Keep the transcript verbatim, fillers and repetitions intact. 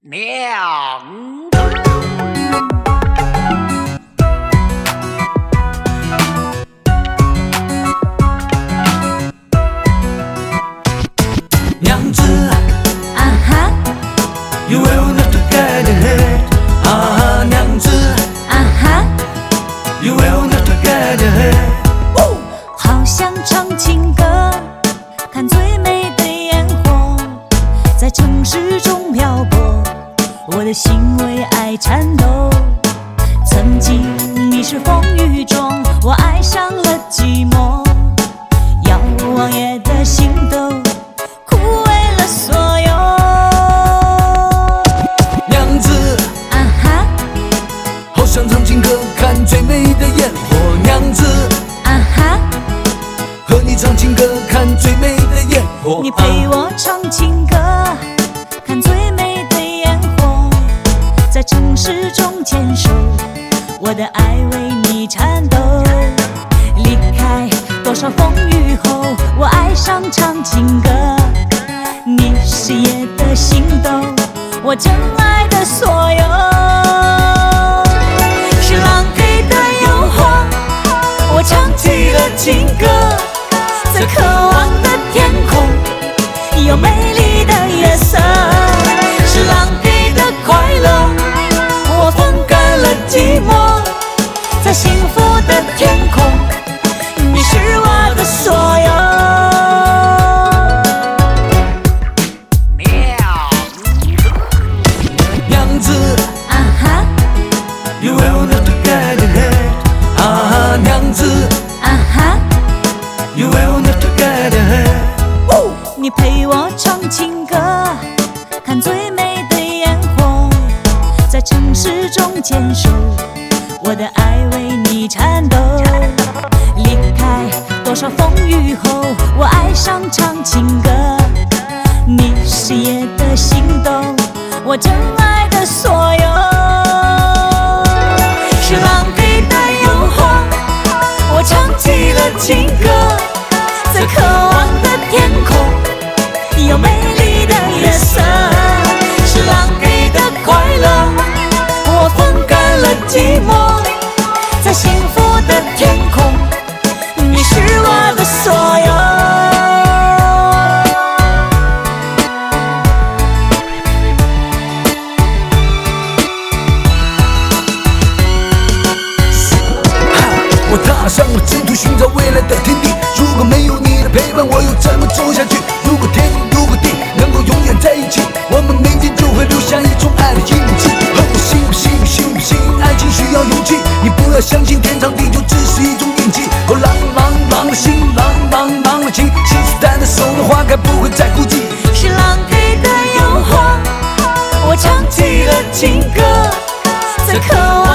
娘娘子啊哈 ，You will not get hurt。啊，娘子啊哈， ，You will not get hurt。 好想唱情歌，看最美的烟火，在城市中漂泊，我的心为爱颤抖。曾经你是风雨中，我爱上了寂寞，遥望夜的星斗，枯萎了所有。 娘子啊哈好想唱情歌，看最美的烟火。娘子啊哈， 和你唱情歌，看最美的烟火。 你陪我唱情歌，看最美的烟火，在城市中坚守，我的爱为你颤抖。离开多少风雨后，我爱上唱情歌。你是夜的星斗，我真爱的所有。是浪给的诱惑，我唱起了情歌，在渴望的天空，有美丽的月色。是浪给的快乐，我风干了寂寞，在幸福的天空，你是我的所有。 娘子啊哈 ，You will not get hurt。啊，娘子啊哈， ，You will not get hurt。 你陪我唱情歌，看最美的烟火，在城市中坚守，我的爱为你颤抖。离开多少风雨后，我爱上唱情歌。你是夜的星斗，我真爱的所有。是浪给的诱惑，我唱起了情歌，在渴望的天空，有美丽的月色。是浪给的快乐，我风干了寂寞，在幸福的天空，你是我的所有。 我踏上了征途，寻找未来的天地。如果没有你的陪伴，我又怎么走下去？如果天，如果地能够永远在一起，我们每天就会留下一种爱的印记。问我信不信，信不信？爱情需要勇气，你不要相信天长地久只是一种运气。哦，朗朗朗的心，朗朗朗的情，信誓旦旦守的花开不会再孤寂。 是浪给的诱惑，我唱起了情歌，在渴望